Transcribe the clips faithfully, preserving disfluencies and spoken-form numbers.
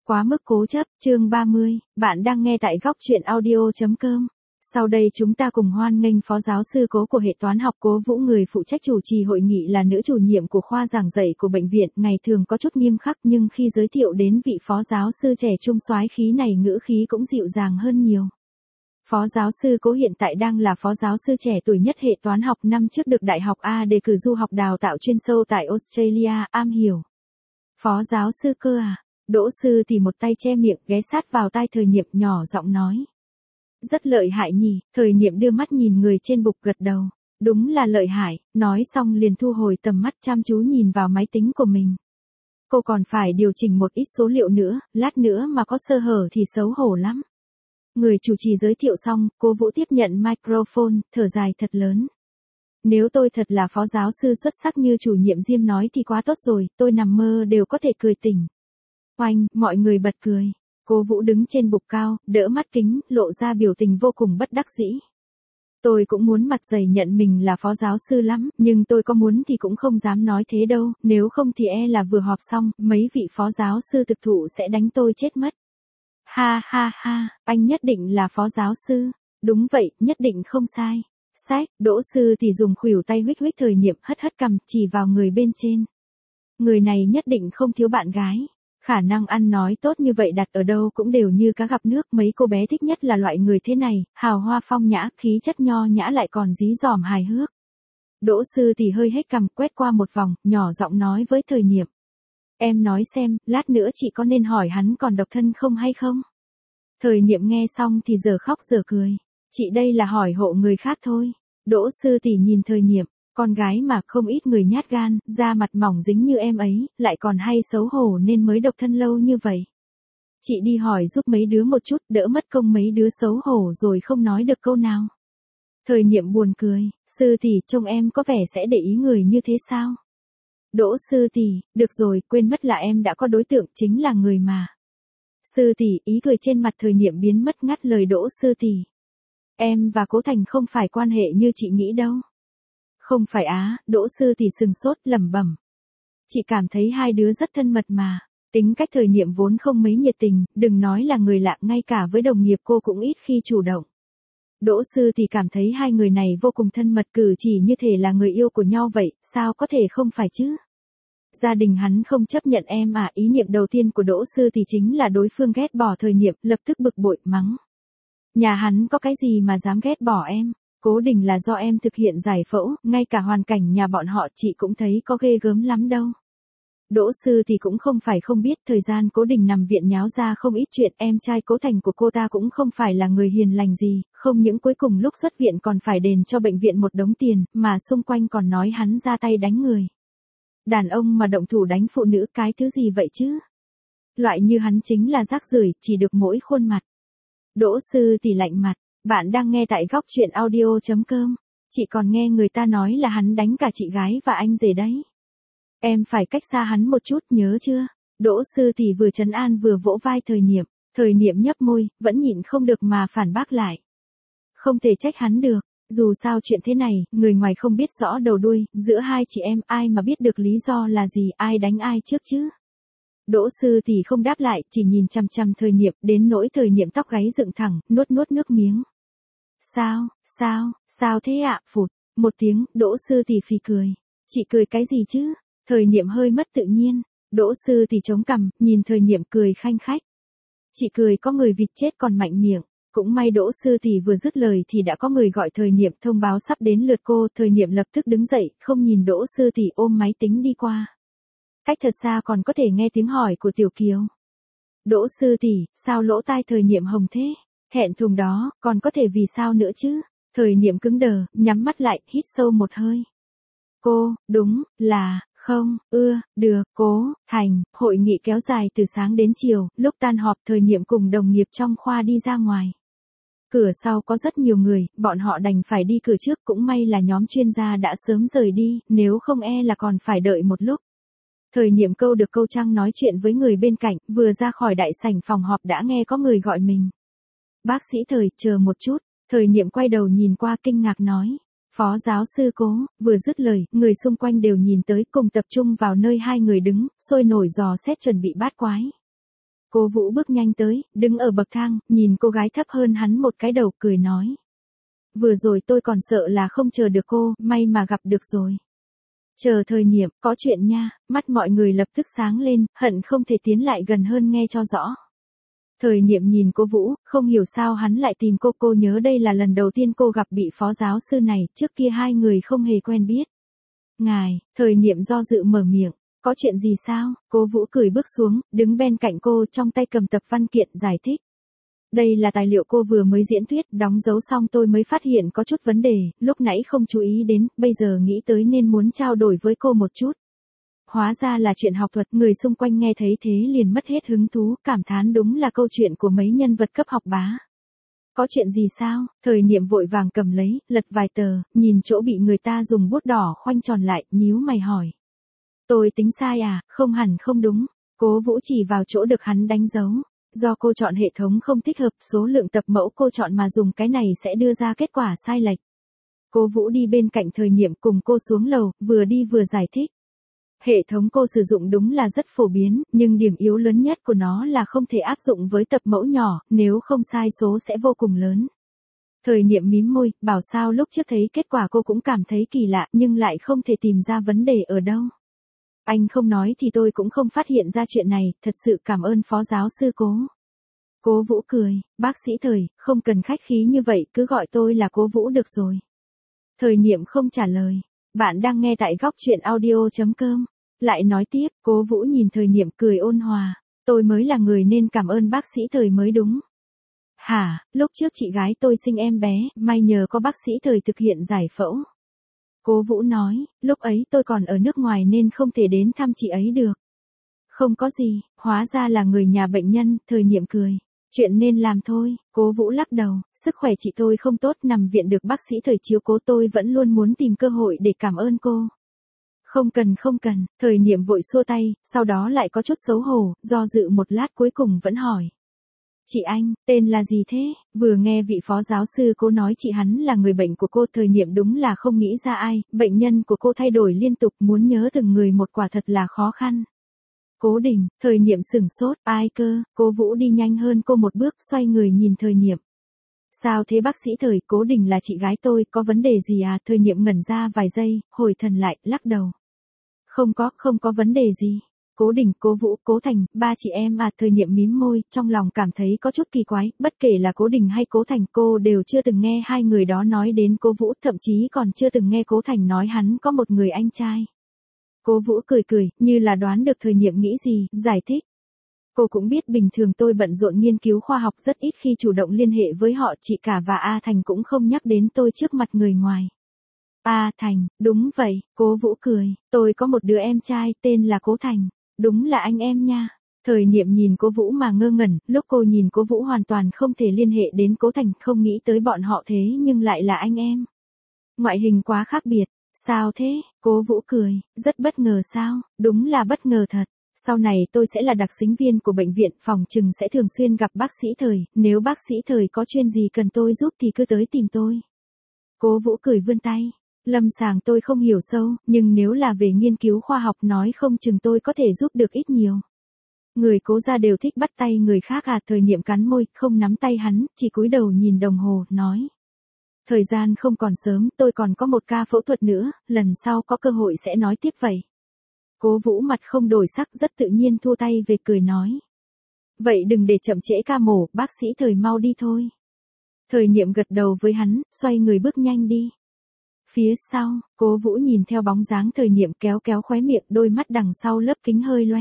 Quá mức cố chấp, chương ba mươi, bạn đang nghe tại góc truyện audio.com. Sau đây chúng ta cùng hoan nghênh Phó Giáo sư Cố của hệ toán học Cố Vũ, người phụ trách chủ trì hội nghị, là nữ chủ nhiệm của khoa giảng dạy của bệnh viện, ngày thường có chút nghiêm khắc nhưng khi giới thiệu đến vị Phó Giáo sư trẻ trung soái khí này ngữ khí cũng dịu dàng hơn nhiều. Phó Giáo sư Cố hiện tại đang là Phó Giáo sư trẻ tuổi nhất hệ toán học, năm trước được Đại học A đề cử du học đào tạo chuyên sâu tại Australia, am hiểu. Phó Giáo sư cơ à? Đỗ Sư thì một tay che miệng, ghé sát vào tai Thời Niệm, nhỏ giọng nói. Rất lợi hại nhỉ. Thời Niệm đưa mắt nhìn người trên bục, gật đầu. Đúng là lợi hại, nói xong liền thu hồi tầm mắt, chăm chú nhìn vào máy tính của mình. Cô còn phải điều chỉnh một ít số liệu nữa, lát nữa mà có sơ hở thì xấu hổ lắm. Người chủ trì giới thiệu xong, Cố Vũ tiếp nhận microphone, thở dài thật lớn. Nếu tôi thật là phó giáo sư xuất sắc như chủ nhiệm Diêm nói thì quá tốt rồi, tôi nằm mơ đều có thể cười tỉnh. Oanh, mọi người bật cười. Cố Vũ đứng trên bục cao, đỡ mắt kính, lộ ra biểu tình vô cùng bất đắc dĩ. Tôi cũng muốn mặt dày nhận mình là phó giáo sư lắm, nhưng tôi có muốn thì cũng không dám nói thế đâu, nếu không thì e là vừa họp xong, mấy vị phó giáo sư thực thụ sẽ đánh tôi chết mất. Ha ha ha, anh nhất định là phó giáo sư. Đúng vậy, nhất định không sai. Sách, Đỗ Sư thì dùng khuỷu tay huých huých Thời Niệm, hất hất cằm, chỉ vào người bên trên. Người này nhất định không thiếu bạn gái. Khả năng ăn nói tốt như vậy đặt ở đâu cũng đều như cá gặp nước, mấy cô bé thích nhất là loại người thế này, hào hoa phong nhã, khí chất nho nhã lại còn dí dỏm hài hước. Đỗ Sư thì hơi hết cằm, quét qua một vòng, nhỏ giọng nói với Thời Niệm. Em nói xem, lát nữa chị có nên hỏi hắn còn độc thân không hay không? Thời Niệm nghe xong thì giờ khóc giờ cười. Chị đây là hỏi hộ người khác thôi. Đỗ Sư thì nhìn Thời Niệm. Con gái mà, không ít người nhát gan, da mặt mỏng dính như em ấy, lại còn hay xấu hổ nên mới độc thân lâu như vậy. Chị đi hỏi giúp mấy đứa một chút, đỡ mất công mấy đứa xấu hổ rồi không nói được câu nào. Thời Niệm buồn cười. Sư tỷ, trông em có vẻ sẽ để ý người như thế sao? Đỗ Sư tỷ, được rồi, quên mất là em đã có đối tượng, chính là người mà. Sư tỷ, ý cười trên mặt Thời Niệm biến mất, ngắt lời Đỗ Sư tỷ. Em và Cố Thành không phải quan hệ như chị nghĩ đâu. Không phải á. Đỗ Sư thì sừng sốt, lẩm bẩm. Chị cảm thấy hai đứa rất thân mật mà. Tính cách Thời Niệm vốn không mấy nhiệt tình, đừng nói là người lạ, ngay cả với đồng nghiệp cô cũng ít khi chủ động. Đỗ Sư thì cảm thấy hai người này vô cùng thân mật, cử chỉ như thể là người yêu của nhau vậy, sao có thể không phải chứ? Gia đình hắn không chấp nhận em à? Ý niệm đầu tiên của Đỗ Sư thì chính là đối phương ghét bỏ Thời Niệm, lập tức bực bội, mắng. Nhà hắn có cái gì mà dám ghét bỏ em? Cố Đình là do em thực hiện giải phẫu, ngay cả hoàn cảnh nhà bọn họ chị cũng thấy có ghê gớm lắm đâu. Đỗ Sư thì cũng không phải không biết, thời gian Cố Đình nằm viện nháo ra không ít chuyện, em trai Cố Thành của cô ta cũng không phải là người hiền lành gì, không những cuối cùng lúc xuất viện còn phải đền cho bệnh viện một đống tiền, mà xung quanh còn nói hắn ra tay đánh người. Đàn ông mà động thủ đánh phụ nữ, cái thứ gì vậy chứ? Loại như hắn chính là rác rưởi, chỉ được mỗi khuôn mặt. Đỗ Sư thì lạnh mặt. Bạn đang nghe tại góc truyện audio.com. Chị còn nghe người ta nói là hắn đánh cả chị gái và anh rể đấy. Em phải cách xa hắn một chút, nhớ chưa? Đỗ Sư thì vừa trấn an vừa vỗ vai Thời Niệm. Thời Niệm nhấp môi, vẫn nhịn không được mà phản bác lại. Không thể trách hắn được. Dù sao chuyện thế này, người ngoài không biết rõ đầu đuôi, giữa hai chị em ai mà biết được lý do là gì, ai đánh ai trước chứ? Đỗ Sư thì không đáp lại, chỉ nhìn chằm chằm Thời Niệm, đến nỗi Thời Niệm tóc gáy dựng thẳng, nuốt nuốt nước miếng. Sao, sao, sao thế ạ? Phụt, một tiếng, Đỗ Sư thì phì cười. Chị cười cái gì chứ? Thời Niệm hơi mất tự nhiên. Đỗ Sư thì chống cằm, nhìn Thời Niệm cười khanh khách. Chị cười có người vịt chết còn mạnh miệng. Cũng may Đỗ Sư thì vừa dứt lời thì đã có người gọi Thời Niệm thông báo sắp đến lượt cô. Thời Niệm lập tức đứng dậy, không nhìn Đỗ Sư thì ôm máy tính đi qua. Cách thật xa còn có thể nghe tiếng hỏi của Tiểu Kiều. Đỗ Sư tỷ, sao lỗ tai Thời Niệm hồng thế? Thẹn thùng đó, còn có thể vì sao nữa chứ? Thời Niệm cứng đờ, nhắm mắt lại, hít sâu một hơi. Cô, đúng, là, không, ưa, được, Cố Thành. Hội nghị kéo dài từ sáng đến chiều, lúc tan họp Thời Niệm cùng đồng nghiệp trong khoa đi ra ngoài. Cửa sau có rất nhiều người, bọn họ đành phải đi cửa trước, cũng may là nhóm chuyên gia đã sớm rời đi, nếu không e là còn phải đợi một lúc. Thời Niệm câu được câu trăng nói chuyện với người bên cạnh, vừa ra khỏi đại sảnh phòng họp đã nghe có người gọi mình. Bác sĩ Thời, chờ một chút. Thời Niệm quay đầu nhìn qua kinh ngạc nói. Phó giáo sư Cố. Vừa dứt lời, người xung quanh đều nhìn tới, cùng tập trung vào nơi hai người đứng, sôi nổi dò xét chuẩn bị bát quái. Cố Vũ bước nhanh tới, đứng ở bậc thang, nhìn cô gái thấp hơn hắn một cái đầu, cười nói. Vừa rồi tôi còn sợ là không chờ được cô, may mà gặp được rồi. Chờ Thời Niệm, có chuyện nha, mắt mọi người lập tức sáng lên, hận không thể tiến lại gần hơn nghe cho rõ. Thời Niệm nhìn cô Vũ, không hiểu sao hắn lại tìm cô, cô nhớ đây là lần đầu tiên cô gặp bị phó giáo sư này, trước kia hai người không hề quen biết. Ngài, Thời Niệm do dự mở miệng, có chuyện gì sao? Cố Vũ cười bước xuống, đứng bên cạnh cô trong tay cầm tập văn kiện giải thích. Đây là tài liệu cô vừa mới diễn thuyết, đóng dấu xong tôi mới phát hiện có chút vấn đề, lúc nãy không chú ý đến, bây giờ nghĩ tới nên muốn trao đổi với cô một chút. Hóa ra là chuyện học thuật, người xung quanh nghe thấy thế liền mất hết hứng thú, cảm thán đúng là câu chuyện của mấy nhân vật cấp học bá. Có chuyện gì sao? Thời Niệm vội vàng cầm lấy, lật vài tờ, nhìn chỗ bị người ta dùng bút đỏ khoanh tròn lại, nhíu mày hỏi. Tôi tính sai à? Không hẳn không đúng. Cố Vũ chỉ vào chỗ được hắn đánh dấu. Do cô chọn hệ thống không thích hợp, số lượng tập mẫu cô chọn mà dùng cái này sẽ đưa ra kết quả sai lệch. Cố Vũ đi bên cạnh Thời Niệm cùng cô xuống lầu, vừa đi vừa giải thích. Hệ thống cô sử dụng đúng là rất phổ biến, nhưng điểm yếu lớn nhất của nó là không thể áp dụng với tập mẫu nhỏ, nếu không sai số sẽ vô cùng lớn. Thời Niệm mím môi, bảo sao lúc trước thấy kết quả cô cũng cảm thấy kỳ lạ nhưng lại không thể tìm ra vấn đề ở đâu. Anh không nói thì tôi cũng không phát hiện ra chuyện này, thật sự cảm ơn phó giáo sư Cố. Cố Vũ cười, bác sĩ Thời, không cần khách khí như vậy, cứ gọi tôi là Cố Vũ được rồi. Thời Niệm không trả lời. Bạn đang nghe tại góc truyện audio chấm com. Lại nói tiếp, Cố Vũ nhìn Thời Niệm cười ôn hòa. Tôi mới là người nên cảm ơn bác sĩ Thời mới đúng. Hả, lúc trước chị gái tôi sinh em bé, may nhờ có bác sĩ Thời thực hiện giải phẫu. Cố Vũ nói, lúc ấy tôi còn ở nước ngoài nên không thể đến thăm chị ấy được. Không có gì, hóa ra là người nhà bệnh nhân, Thời Niệm cười. Chuyện nên làm thôi, Cố Vũ lắc đầu, sức khỏe chị tôi không tốt, nằm viện được bác sĩ Thời chiếu cố, tôi vẫn luôn muốn tìm cơ hội để cảm ơn cô. Không cần không cần, Thời Niệm vội xua tay, sau đó lại có chút xấu hổ, do dự một lát cuối cùng vẫn hỏi. Chị anh, tên là gì thế? Vừa nghe vị phó giáo sư Cố nói chị hắn là người bệnh của cô, Thời Niệm đúng là không nghĩ ra ai, bệnh nhân của cô thay đổi liên tục, muốn nhớ từng người một quả thật là khó khăn. Cố Đình, Thời Niệm sửng sốt, ai cơ? Cố Vũ đi nhanh hơn cô một bước, xoay người nhìn Thời Niệm. Sao thế bác sĩ Thời, Cố Đình là chị gái tôi, có vấn đề gì à? Thời Niệm ngẩn ra vài giây, hồi thần lại, lắc đầu. Không có, không có vấn đề gì. Cố Đình, Cố Vũ, Cố Thành, ba chị em à? Thời Niệm mím môi, trong lòng cảm thấy có chút kỳ quái, bất kể là Cố Đình hay Cố Thành, cô đều chưa từng nghe hai người đó nói đến Cố Vũ, thậm chí còn chưa từng nghe Cố Thành nói hắn có một người anh trai. Cố Vũ cười cười, như là đoán được Thời Niệm nghĩ gì, giải thích. Cô cũng biết bình thường tôi bận rộn nghiên cứu khoa học, rất ít khi chủ động liên hệ với họ, chị cả và A Thành cũng không nhắc đến tôi trước mặt người ngoài. A Thành, đúng vậy, Cố Vũ cười, tôi có một đứa em trai, tên là Cố Thành, đúng là anh em nha. Thời Niệm nhìn Cố Vũ mà ngơ ngẩn, lúc cô nhìn Cố Vũ hoàn toàn không thể liên hệ đến Cố Thành, không nghĩ tới bọn họ thế nhưng lại là anh em. Ngoại hình quá khác biệt. Sao thế? Cố Vũ cười, rất bất ngờ sao? Đúng là bất ngờ thật. Sau này tôi sẽ là đặc xính viên của bệnh viện, phòng trừng sẽ thường xuyên gặp bác sĩ Thời, nếu bác sĩ Thời có chuyện gì cần tôi giúp thì cứ tới tìm tôi. Cố Vũ cười vươn tay. Lâm sàng tôi không hiểu sâu, nhưng nếu là về nghiên cứu khoa học nói không chừng tôi có thể giúp được ít nhiều. Người Cố gia đều thích bắt tay người khác à? Thời Niệm cắn môi, không nắm tay hắn, chỉ cúi đầu nhìn đồng hồ, nói. Thời gian không còn sớm, tôi còn có một ca phẫu thuật nữa, lần sau có cơ hội sẽ nói tiếp vậy. Cố Vũ mặt không đổi sắc, rất tự nhiên thu tay về cười nói. Vậy đừng để chậm trễ ca mổ, bác sĩ Thời mau đi thôi. Thời Niệm gật đầu với hắn, xoay người bước nhanh đi. Phía sau, Cố Vũ nhìn theo bóng dáng Thời Niệm kéo kéo khóe miệng, đôi mắt đằng sau lớp kính hơi lóe.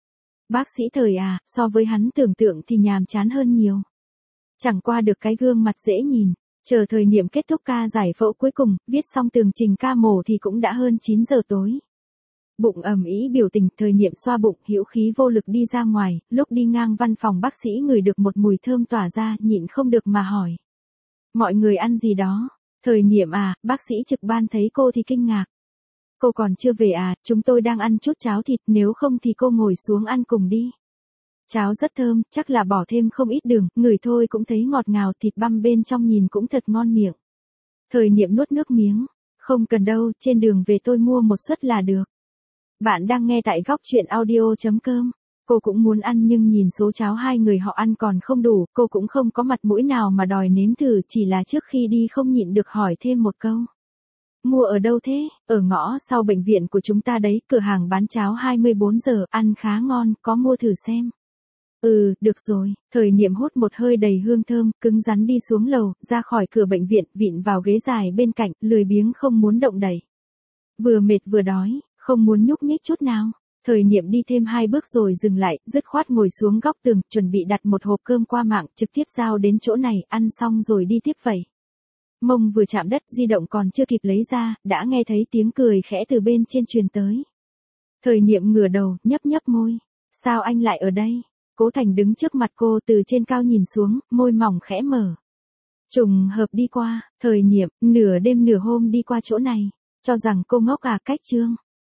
Bác sĩ Thời à, so với hắn tưởng tượng thì nhàm chán hơn nhiều. Chẳng qua được cái gương mặt dễ nhìn. Chờ Thời Niệm kết thúc ca giải phẫu cuối cùng, viết xong tường trình ca mổ thì cũng đã hơn chín giờ tối. Bụng ầm ĩ biểu tình, Thời Niệm xoa bụng, hữu khí vô lực đi ra ngoài, lúc đi ngang văn phòng bác sĩ ngửi được một mùi thơm tỏa ra, nhịn không được mà hỏi. Mọi người ăn gì đó? Thời Niệm à, bác sĩ trực ban thấy cô thì kinh ngạc. Cô còn chưa về à, chúng tôi đang ăn chút cháo thịt, nếu không thì cô ngồi xuống ăn cùng đi. Cháo rất thơm, chắc là bỏ thêm không ít đường, ngửi thôi cũng thấy ngọt ngào, thịt băm bên trong nhìn cũng thật ngon miệng. Thời Niệm nuốt nước miếng, không cần đâu, trên đường về tôi mua một suất là được. Bạn đang nghe tại góc truyện audio chấm com. Cô cũng muốn ăn nhưng nhìn số cháo hai người họ ăn còn không đủ, cô cũng không có mặt mũi nào mà đòi nếm thử, chỉ là trước khi đi không nhịn được hỏi thêm một câu. Mua ở đâu thế? Ở ngõ sau bệnh viện của chúng ta đấy, cửa hàng bán cháo hai mươi bốn giờ, ăn khá ngon, có mua thử xem. Ừ, được rồi, Thời Niệm hút một hơi đầy hương thơm, cứng rắn đi xuống lầu, ra khỏi cửa bệnh viện, vịn vào ghế dài bên cạnh, lười biếng không muốn động đậy. Vừa mệt vừa đói, không muốn nhúc nhích chút nào. Thời Niệm đi thêm hai bước rồi dừng lại, dứt khoát ngồi xuống góc tường, chuẩn bị đặt một hộp cơm qua mạng, trực tiếp giao đến chỗ này, ăn xong rồi đi tiếp vậy. Mông vừa chạm đất, di động còn chưa kịp lấy ra, đã nghe thấy tiếng cười khẽ từ bên trên truyền tới. Thời Niệm ngửa đầu, nhấp nhấp môi. Sao anh lại ở đây? Cố Thành đứng trước mặt cô từ trên cao nhìn xuống, môi mỏng khẽ mở. Trùng hợp đi qua, Thời Niệm, nửa đêm nửa hôm đi qua chỗ này, cho rằng cô ngốc à, cách Trương.